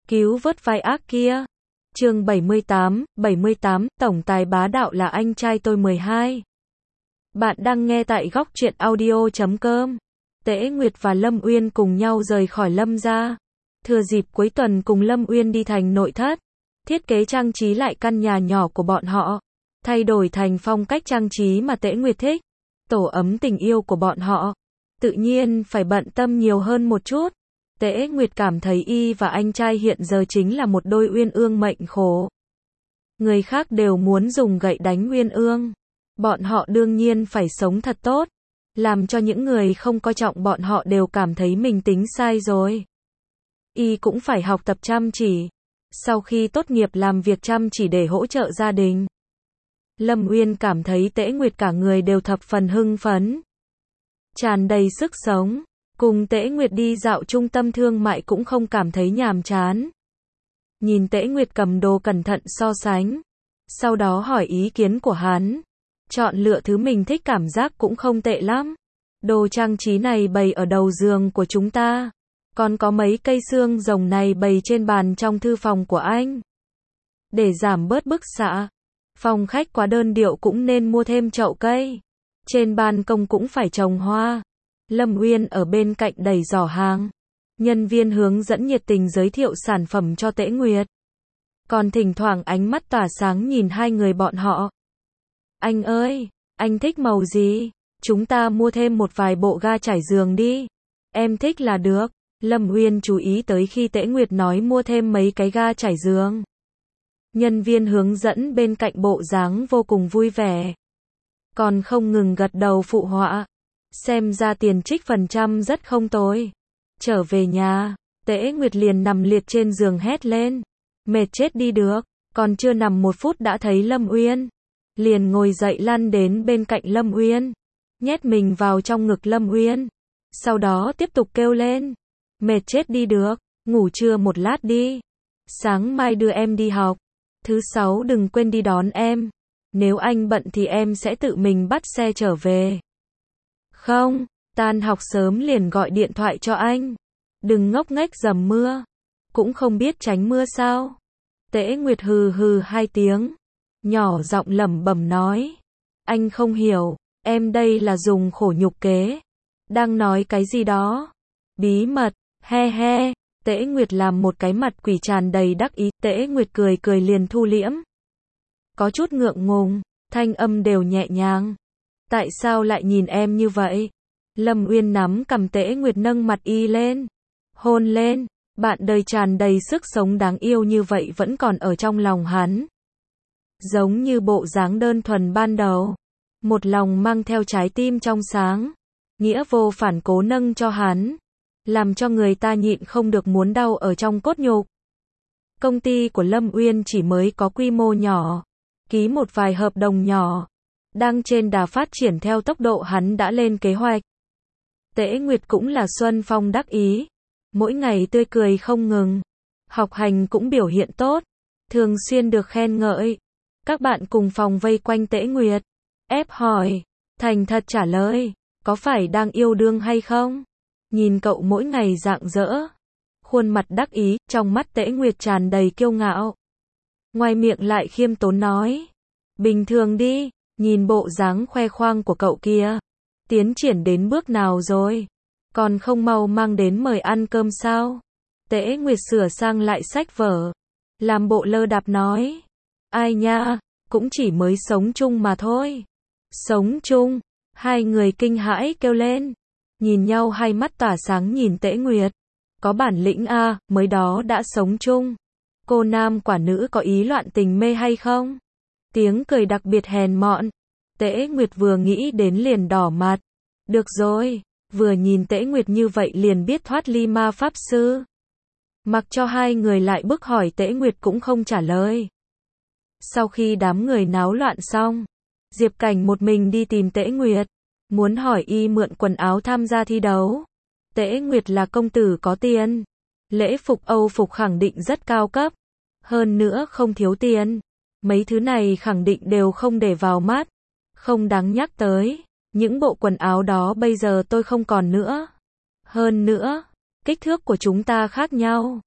cứu vớt vai ác kia. Chương 78, tổng tài bá đạo là anh trai tôi 12. Bạn đang nghe tại góc truyện audio.com. Tễ Nguyệt và Lâm Uyên cùng nhau rời khỏi Lâm gia. Thừa dịp cuối tuần cùng Lâm Uyên đi thành nội thất, thiết kế trang trí lại căn nhà nhỏ của bọn họ, thay đổi thành phong cách trang trí mà Tễ Nguyệt thích, tổ ấm tình yêu của bọn họ. Tự nhiên phải bận tâm nhiều hơn một chút. Tễ Nguyệt cảm thấy y và anh trai hiện giờ chính là một đôi uyên ương mệnh khổ. Người khác đều muốn dùng gậy đánh uyên ương. Bọn họ đương nhiên phải sống thật tốt, làm cho những người không coi trọng bọn họ đều cảm thấy mình tính sai rồi. Y cũng phải học tập chăm chỉ, sau khi tốt nghiệp làm việc chăm chỉ để hỗ trợ gia đình. Lâm Uyên cảm thấy Tễ Nguyệt cả người đều thập phần hưng phấn, tràn đầy sức sống. Cùng Tễ Nguyệt đi dạo trung tâm thương mại cũng không cảm thấy nhàm chán. Nhìn Tễ Nguyệt cầm đồ cẩn thận so sánh, sau đó hỏi ý kiến của hắn. Chọn lựa thứ mình thích cảm giác cũng không tệ lắm. Đồ trang trí này bày ở đầu giường của chúng ta. Còn có mấy cây xương rồng này bày trên bàn trong thư phòng của anh. Để giảm bớt bức xạ. Phòng khách quá đơn điệu cũng nên mua thêm chậu cây. Trên ban công cũng phải trồng hoa. Lâm Uyên ở bên cạnh đẩy giỏ hàng. Nhân viên hướng dẫn nhiệt tình giới thiệu sản phẩm cho Tễ Nguyệt. Còn thỉnh thoảng ánh mắt tỏa sáng nhìn hai người bọn họ. Anh ơi, anh thích màu gì? Chúng ta mua thêm một vài bộ ga trải giường đi. Em thích là được. Lâm Uyên chú ý tới khi Tễ Nguyệt nói mua thêm mấy cái ga trải giường. Nhân viên hướng dẫn bên cạnh bộ dáng vô cùng vui vẻ. Còn không ngừng gật đầu phụ họa. Xem ra tiền trích phần trăm rất không tồi. Trở về nhà, Tễ Nguyệt liền nằm liệt trên giường hét lên. Mệt chết đi được, còn chưa nằm một phút đã thấy Lâm Uyên. Liền ngồi dậy lăn đến bên cạnh Lâm Uyên. Nhét mình vào trong ngực Lâm Uyên. Sau đó tiếp tục kêu lên. Mệt chết đi được, ngủ trưa một lát đi. Sáng mai đưa em đi học. Thứ sáu đừng quên đi đón em. Nếu anh bận thì em sẽ tự mình bắt xe trở về. Không, tan học sớm liền gọi điện thoại cho anh. Đừng ngốc nghếch dầm mưa. Cũng không biết tránh mưa sao. Tễ Nguyệt hừ hừ hai tiếng. Nhỏ giọng lẩm bẩm nói. Anh không hiểu, em đây là dùng khổ nhục kế. Đang nói cái gì đó? Bí mật, he he. Tễ Nguyệt làm một cái mặt quỷ tràn đầy đắc ý. Tễ Nguyệt cười cười liền thu liễm. Có chút ngượng ngùng, thanh âm đều nhẹ nhàng. Tại sao lại nhìn em như vậy? Lâm Uyên nắm cầm Tễ Nguyệt nâng mặt y lên. Hôn lên, bạn đời tràn đầy sức sống đáng yêu như vậy vẫn còn ở trong lòng hắn. Giống như bộ dáng đơn thuần ban đầu. Một lòng mang theo trái tim trong sáng. Nghĩa vô phản cố nâng cho hắn. Làm cho người ta nhịn không được muốn đau ở trong cốt nhục. Công ty của Lâm Uyên chỉ mới có quy mô nhỏ. Ký một vài hợp đồng nhỏ. Đang trên đà phát triển theo tốc độ hắn đã lên kế hoạch. Tễ Nguyệt cũng là xuân phong đắc ý. Mỗi ngày tươi cười không ngừng. Học hành cũng biểu hiện tốt. Thường xuyên được khen ngợi. Các bạn cùng phòng vây quanh Tễ Nguyệt. Ép hỏi. Thành thật trả lời. Có phải đang yêu đương hay không? Nhìn cậu mỗi ngày rạng rỡ. Khuôn mặt đắc ý, trong mắt Tễ Nguyệt tràn đầy kiêu ngạo. Ngoài miệng lại khiêm tốn nói. Bình thường đi. Nhìn bộ dáng khoe khoang của cậu kia. Tiến triển đến bước nào rồi? Còn không mau mang đến mời ăn cơm sao? Tễ Nguyệt sửa sang lại sách vở. Làm bộ lơ đạp nói. Ai nha, cũng chỉ mới sống chung mà thôi. Sống chung? Hai người kinh hãi kêu lên. Nhìn nhau hai mắt tỏa sáng nhìn Tễ Nguyệt. Có bản lĩnh a, mới đó đã sống chung. Cô nam quả nữ có ý loạn tình mê hay không? Tiếng cười đặc biệt hèn mọn. Tễ Nguyệt vừa nghĩ đến liền đỏ mặt. Được rồi, vừa nhìn Tễ Nguyệt như vậy liền biết thoát ly ma pháp sư. Mặc cho hai người lại bức hỏi Tễ Nguyệt cũng không trả lời. Sau khi đám người náo loạn xong, Diệp Cảnh một mình đi tìm Tễ Nguyệt. Muốn hỏi y mượn quần áo tham gia thi đấu. Tễ Nguyệt là công tử có tiền. Lễ phục Âu phục khẳng định rất cao cấp. Hơn nữa không thiếu tiền. Mấy thứ này khẳng định đều không để vào mắt. Không đáng nhắc tới. Những bộ quần áo đó bây giờ tôi không còn nữa. Hơn nữa, kích thước của chúng ta khác nhau.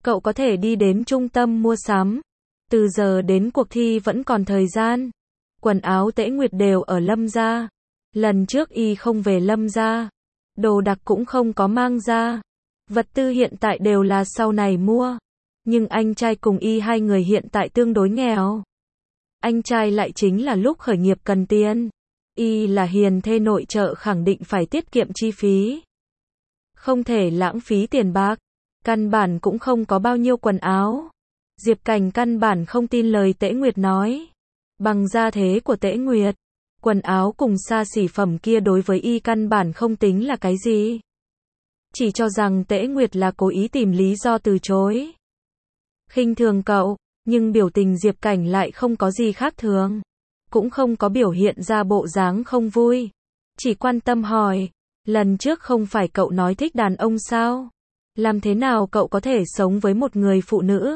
Cậu có thể đi đến trung tâm mua sắm. Từ giờ đến cuộc thi vẫn còn thời gian. Quần áo Tễ Nguyệt đều ở Lâm gia. Lần trước y không về Lâm gia. Đồ đạc cũng không có mang ra. Vật tư hiện tại đều là sau này mua. Nhưng anh trai cùng y hai người hiện tại tương đối nghèo. Anh trai lại chính là lúc khởi nghiệp cần tiền. Y là hiền thê nội trợ khẳng định phải tiết kiệm chi phí. Không thể lãng phí tiền bạc. Căn bản cũng không có bao nhiêu quần áo. Diệp Cảnh căn bản không tin lời Tễ Nguyệt nói. Bằng gia thế của Tễ Nguyệt, quần áo cùng xa xỉ phẩm kia đối với y căn bản không tính là cái gì. Chỉ cho rằng Tễ Nguyệt là cố ý tìm lý do từ chối. Khinh thường cậu, nhưng biểu tình Diệp Cảnh lại không có gì khác thường. Cũng không có biểu hiện ra bộ dáng không vui. Chỉ quan tâm hỏi, lần trước không phải cậu nói thích đàn ông sao? Làm thế nào cậu có thể sống với một người phụ nữ?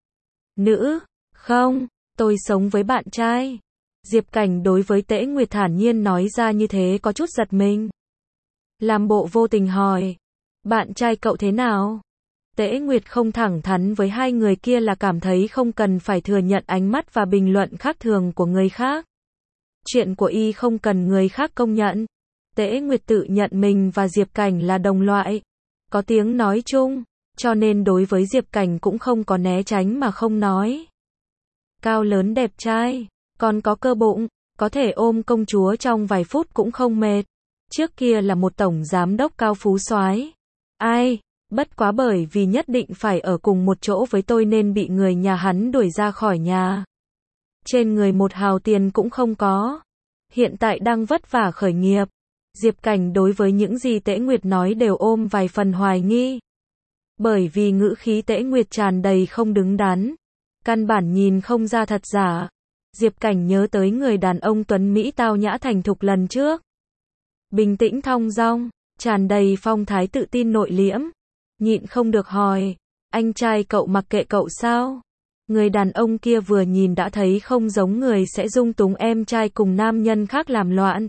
Nữ? Không, tôi sống với bạn trai. Diệp Cảnh đối với Tễ Nguyệt thản nhiên nói ra như thế có chút giật mình. Làm bộ vô tình hỏi, bạn trai cậu thế nào? Tễ Nguyệt không thẳng thắn với hai người kia là cảm thấy không cần phải thừa nhận ánh mắt và bình luận khác thường của người khác. Chuyện của y không cần người khác công nhận. Tễ Nguyệt tự nhận mình và Diệp Cảnh là đồng loại, có tiếng nói chung, cho nên đối với Diệp Cảnh cũng không có né tránh mà không nói. Cao lớn đẹp trai, còn có cơ bụng, có thể ôm công chúa trong vài phút cũng không mệt. Trước kia là một tổng giám đốc cao phú soái. Ai, bất quá bởi vì nhất định phải ở cùng một chỗ với tôi nên bị người nhà hắn đuổi ra khỏi nhà. Trên người một hào tiền cũng không có. Hiện tại đang vất vả khởi nghiệp. Diệp Cảnh đối với những gì Tễ Nguyệt nói đều ôm vài phần hoài nghi. Bởi vì ngữ khí Tễ Nguyệt tràn đầy không đứng đắn. Căn bản nhìn không ra thật giả. Diệp Cảnh nhớ tới người đàn ông tuấn Mỹ tao nhã thành thục lần trước. Bình tĩnh thong dong, tràn đầy phong thái tự tin nội liễm. Nhịn không được hỏi, anh trai cậu mặc kệ cậu sao? Người đàn ông kia vừa nhìn đã thấy không giống người sẽ dung túng em trai cùng nam nhân khác làm loạn.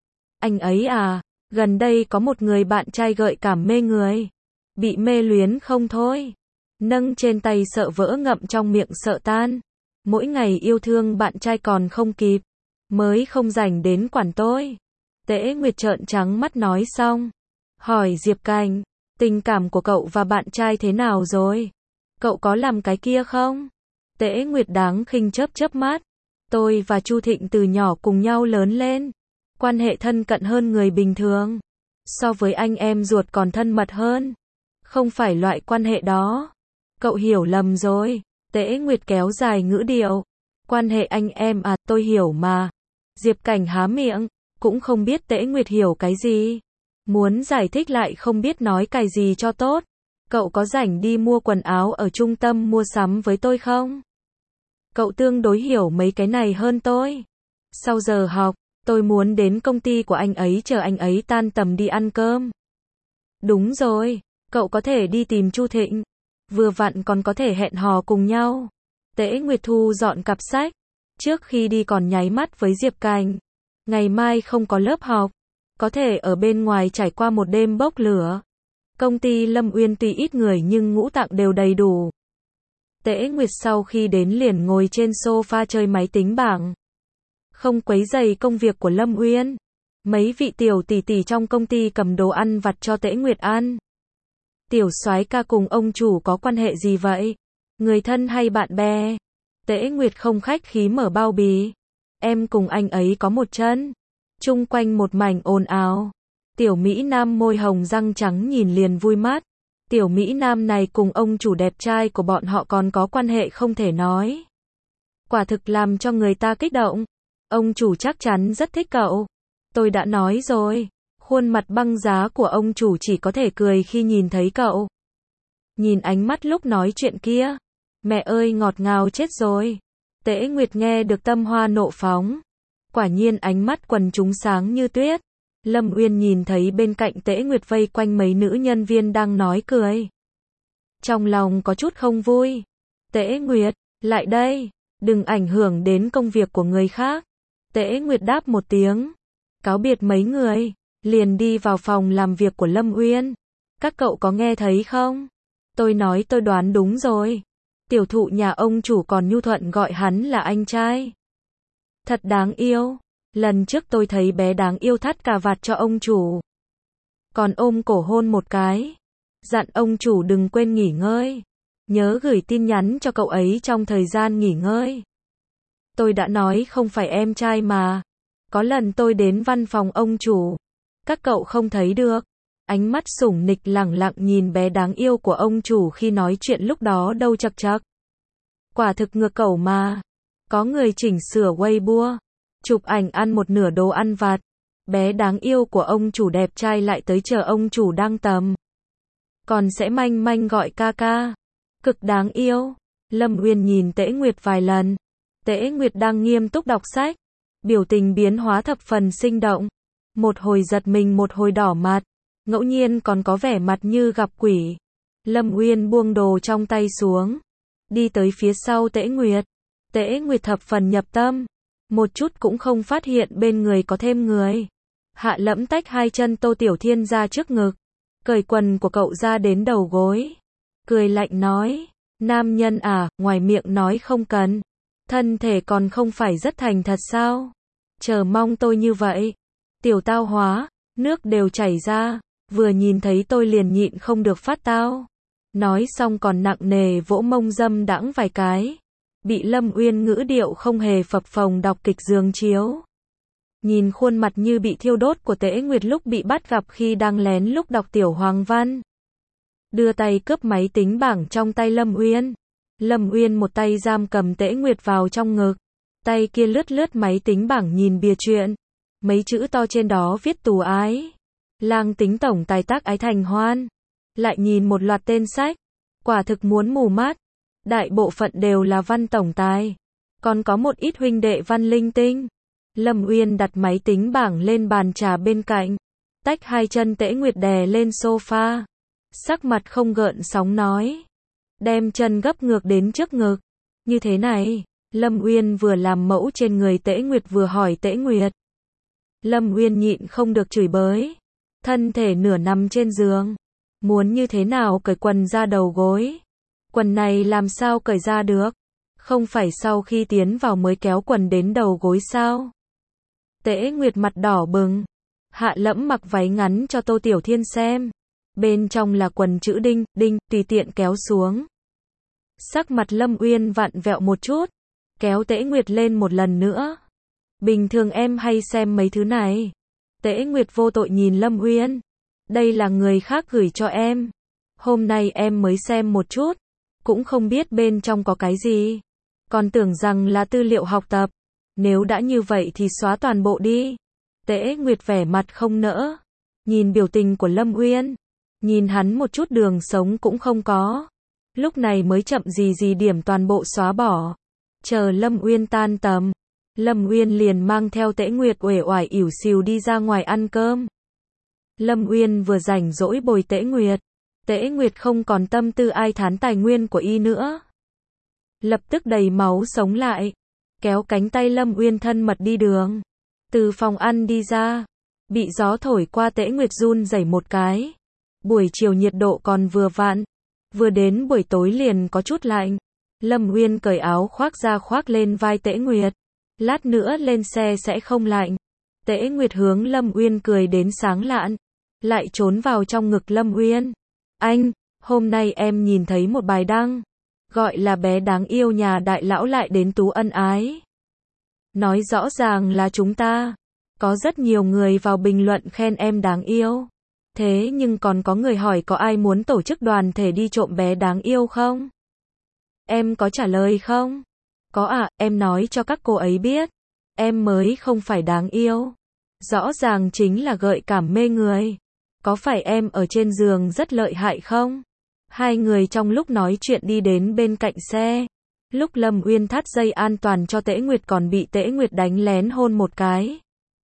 Anh ấy à, gần đây có một người bạn trai gợi cảm mê người. Bị mê luyến không thôi. Nâng trên tay sợ vỡ ngậm trong miệng sợ tan. Mỗi ngày yêu thương bạn trai còn không kịp. Mới không rảnh đến quản tôi. Tễ Nguyệt trợn trắng mắt nói xong. Hỏi Diệp Cảnh, tình cảm của cậu và bạn trai thế nào rồi? Cậu có làm cái kia không? Tễ Nguyệt đáng khinh chớp chớp mắt. Tôi và Chu Thịnh từ nhỏ cùng nhau lớn lên. Quan hệ thân cận hơn người bình thường. So với anh em ruột còn thân mật hơn. Không phải loại quan hệ đó. Cậu hiểu lầm rồi. Tễ Nguyệt kéo dài ngữ điệu. Quan hệ anh em à, tôi hiểu mà. Diệp Cảnh há miệng, cũng không biết Tễ Nguyệt hiểu cái gì. Muốn giải thích lại không biết nói cái gì cho tốt. Cậu có rảnh đi mua quần áo ở trung tâm mua sắm với tôi không? Cậu tương đối hiểu mấy cái này hơn tôi. Sau giờ học, tôi muốn đến công ty của anh ấy chờ anh ấy tan tầm đi ăn cơm. Đúng rồi, cậu có thể đi tìm Chu Thịnh. Vừa vặn còn có thể hẹn hò cùng nhau. Tễ Nguyệt thu dọn cặp sách. Trước khi đi còn nháy mắt với Diệp Cảnh. Ngày mai không có lớp học. Có thể ở bên ngoài trải qua một đêm bốc lửa. Công ty Lâm Uyên tuy ít người nhưng ngũ tạng đều đầy đủ. Tễ Nguyệt sau khi đến liền ngồi trên sofa chơi máy tính bảng. Không quấy rầy công việc của Lâm Uyên. Mấy vị tiểu tỷ tỷ trong công ty cầm đồ ăn vặt cho Tễ Nguyệt ăn. Tiểu soái ca cùng ông chủ có quan hệ gì vậy? Người thân hay bạn bè? Tễ Nguyệt không khách khí mở bao bì. Em cùng anh ấy có một chân. Chung quanh một mảnh ồn ào. Tiểu Mỹ Nam môi hồng răng trắng nhìn liền vui mắt. Tiểu Mỹ Nam này cùng ông chủ đẹp trai của bọn họ còn có quan hệ không thể nói. Quả thực làm cho người ta kích động. Ông chủ chắc chắn rất thích cậu. Tôi đã nói rồi. Khuôn mặt băng giá của ông chủ chỉ có thể cười khi nhìn thấy cậu. Nhìn ánh mắt lúc nói chuyện kia. Mẹ ơi ngọt ngào chết rồi. Tễ Nguyệt nghe được tâm hoa nộ phóng. Quả nhiên ánh mắt quần chúng sáng như tuyết. Lâm Uyên nhìn thấy bên cạnh Tễ Nguyệt vây quanh mấy nữ nhân viên đang nói cười. Trong lòng có chút không vui. Tễ Nguyệt, lại đây. Đừng ảnh hưởng đến công việc của người khác. Tễ Nguyệt đáp một tiếng. Cáo biệt mấy người. Liền đi vào phòng làm việc của Lâm Uyên. Các cậu có nghe thấy không? Tôi nói tôi đoán đúng rồi. Tiểu thụ nhà ông chủ còn nhu thuận gọi hắn là anh trai. Thật đáng yêu. Lần trước tôi thấy bé đáng yêu thắt cà vạt cho ông chủ. Còn ôm cổ hôn một cái. Dặn ông chủ đừng quên nghỉ ngơi. Nhớ gửi tin nhắn cho cậu ấy trong thời gian nghỉ ngơi. Tôi đã nói không phải em trai mà. Có lần tôi đến văn phòng ông chủ. Các cậu không thấy được. Ánh mắt sủng nịch lẳng lặng nhìn bé đáng yêu của ông chủ khi nói chuyện lúc đó đâu chật chật. Quả thực ngược cẩu mà. Có người chỉnh sửa Weibo. Chụp ảnh ăn một nửa đồ ăn vặt. Bé đáng yêu của ông chủ đẹp trai lại tới chờ ông chủ đăng tầm. Còn sẽ manh manh gọi ca ca. Cực đáng yêu. Lâm Uyên nhìn Tễ Nguyệt vài lần. Tễ Nguyệt đang nghiêm túc đọc sách. Biểu tình biến hóa thập phần sinh động. Một hồi giật mình một hồi đỏ mặt. Ngẫu nhiên còn có vẻ mặt như gặp quỷ. Lâm Uyên buông đồ trong tay xuống. Đi tới phía sau Tễ Nguyệt. Tễ Nguyệt thập phần nhập tâm. Một chút cũng không phát hiện bên người có thêm người. Hạ Lẫm tách hai chân Tô Tiểu Thiên ra trước ngực. Cởi quần của cậu ra đến đầu gối. Cười lạnh nói. Nam nhân à, ngoài miệng nói không cần. Thân thể còn không phải rất thành thật sao? Chờ mong tôi như vậy. Tiểu tao hóa, nước đều chảy ra. Vừa nhìn thấy tôi liền nhịn không được phát tao. Nói xong còn nặng nề vỗ mông dâm đãng vài cái. Bị Lâm Uyên ngữ điệu không hề phập phồng đọc kịch giường chiếu. Nhìn khuôn mặt như bị thiêu đốt của Tễ Nguyệt lúc bị bắt gặp khi đang lén lúc đọc tiểu hoàng văn. Đưa tay cướp máy tính bảng trong tay Lâm Uyên. Lâm Uyên một tay giam cầm Tễ Nguyệt vào trong ngực. Tay kia lướt lướt máy tính bảng nhìn bìa truyện. Mấy chữ to trên đó viết tù ái. Lang tính tổng tài tác ái thành hoan. Lại nhìn một loạt tên sách. Quả thực muốn mù mắt. Đại bộ phận đều là văn tổng tài. Còn có một ít huynh đệ văn linh tinh. Lâm Uyên đặt máy tính bảng lên bàn trà bên cạnh. Tách hai chân Tễ Nguyệt đè lên sofa. Sắc mặt không gợn sóng nói. Đem chân gấp ngược đến trước ngực. Như thế này. Lâm Uyên vừa làm mẫu trên người Tễ Nguyệt vừa hỏi Tễ Nguyệt. Lâm Uyên nhịn không được chửi bới. Thân thể nửa nằm trên giường. Muốn như thế nào cởi quần ra đầu gối. Quần này làm sao cởi ra được. Không phải sau khi tiến vào mới kéo quần đến đầu gối sao. Tễ Nguyệt mặt đỏ bừng. Hạ Lẫm mặc váy ngắn cho Tô Tiểu Thiên xem. Bên trong là quần chữ đinh, đinh, tùy tiện kéo xuống. Sắc mặt Lâm Uyên vặn vẹo một chút. Kéo Tễ Nguyệt lên một lần nữa. Bình thường em hay xem mấy thứ này. Tễ Nguyệt vô tội nhìn Lâm Uyên. Đây là người khác gửi cho em. Hôm nay em mới xem một chút. Cũng không biết bên trong có cái gì. Còn tưởng rằng là tư liệu học tập. Nếu đã như vậy thì xóa toàn bộ đi. Tễ Nguyệt vẻ mặt không nỡ. Nhìn biểu tình của Lâm Uyên. Nhìn hắn một chút đường sống cũng không có. Lúc này mới chậm gì điểm toàn bộ xóa bỏ. Chờ Lâm Uyên tan tầm. Lâm Uyên liền mang theo Tễ Nguyệt uể oải ỉu xìu đi ra ngoài ăn cơm. Lâm Uyên vừa rảnh rỗi bồi Tễ Nguyệt. Tễ Nguyệt không còn tâm tư ai thán tài nguyên của y nữa. Lập tức đầy máu sống lại. Kéo cánh tay Lâm Uyên thân mật đi đường. Từ phòng ăn đi ra. Bị gió thổi qua Tễ Nguyệt run rẩy một cái. Buổi chiều nhiệt độ còn vừa vặn. Vừa đến buổi tối liền có chút lạnh. Lâm Uyên cởi áo khoác ra khoác lên vai Tễ Nguyệt. Lát nữa lên xe sẽ không lạnh. Tễ Nguyệt hướng Lâm Uyên cười đến sáng lạn. Lại trốn vào trong ngực Lâm Uyên. Anh, hôm nay em nhìn thấy một bài đăng. Gọi là bé đáng yêu nhà đại lão lại đến tú ân ái. Nói rõ ràng là chúng ta. Có rất nhiều người vào bình luận khen em đáng yêu. Thế nhưng còn có người hỏi có ai muốn tổ chức đoàn thể đi trộm bé đáng yêu không? Em có trả lời không? Có ạ, em nói cho các cô ấy biết. Em mới không phải đáng yêu. Rõ ràng chính là gợi cảm mê người. Có phải em ở trên giường rất lợi hại không? Hai người trong lúc nói chuyện đi đến bên cạnh xe. Lúc Lâm Uyên thắt dây an toàn cho Tễ Nguyệt còn bị Tễ Nguyệt đánh lén hôn một cái.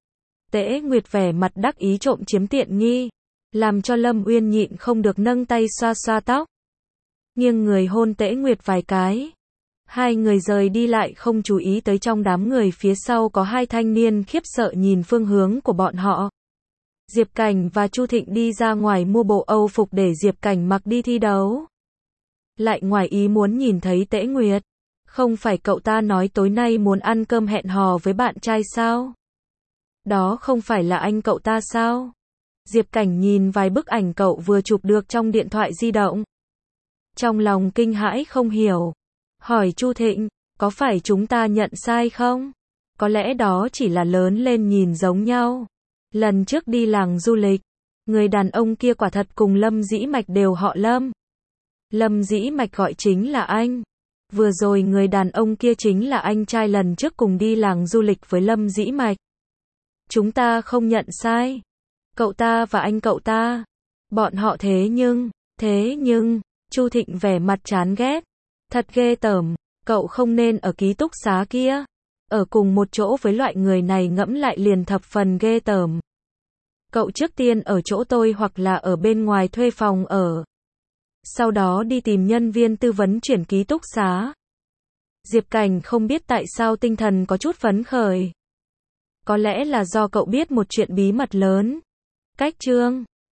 Tễ Nguyệt vẻ mặt đắc ý trộm chiếm tiện nghi. Làm cho Lâm Uyên nhịn không được nâng tay xoa xoa tóc. Nghiêng người hôn Tễ Nguyệt vài cái. Hai người rời đi lại không chú ý tới trong đám người phía sau có hai thanh niên khiếp sợ nhìn phương hướng của bọn họ. Diệp Cảnh và Chu Thịnh đi ra ngoài mua bộ Âu phục để Diệp Cảnh mặc đi thi đấu. lại ngoài ý muốn nhìn thấy Tễ Nguyệt. Không phải cậu ta nói tối nay muốn ăn cơm hẹn hò với bạn trai sao? Đó không phải là anh cậu ta sao? Diệp Cảnh nhìn vài bức ảnh cậu vừa chụp được trong điện thoại di động. Trong lòng kinh hãi không hiểu. Hỏi Chu Thịnh, có phải chúng ta nhận sai không? Có lẽ đó chỉ là lớn lên nhìn giống nhau. Lần trước đi làng du lịch, người đàn ông kia quả thật cùng Lâm Dĩ Mạch đều họ Lâm. Lâm Dĩ Mạch gọi chính là anh. Vừa rồi người đàn ông kia chính là anh trai lần trước cùng đi làng du lịch với Lâm Dĩ Mạch. Chúng ta không nhận sai. Cậu ta và anh cậu ta. Bọn họ thế nhưng, Chu Thịnh vẻ mặt chán ghét. Thật ghê tởm, cậu không nên ở ký túc xá kia. Ở cùng một chỗ với loại người này ngẫm lại liền thập phần ghê tởm. Cậu trước tiên ở chỗ tôi hoặc là ở bên ngoài thuê phòng ở. Sau đó đi tìm nhân viên tư vấn chuyển ký túc xá. Diệp Cảnh không biết tại sao tinh thần có chút phấn khởi. Có lẽ là do cậu biết một chuyện bí mật lớn. Cách chương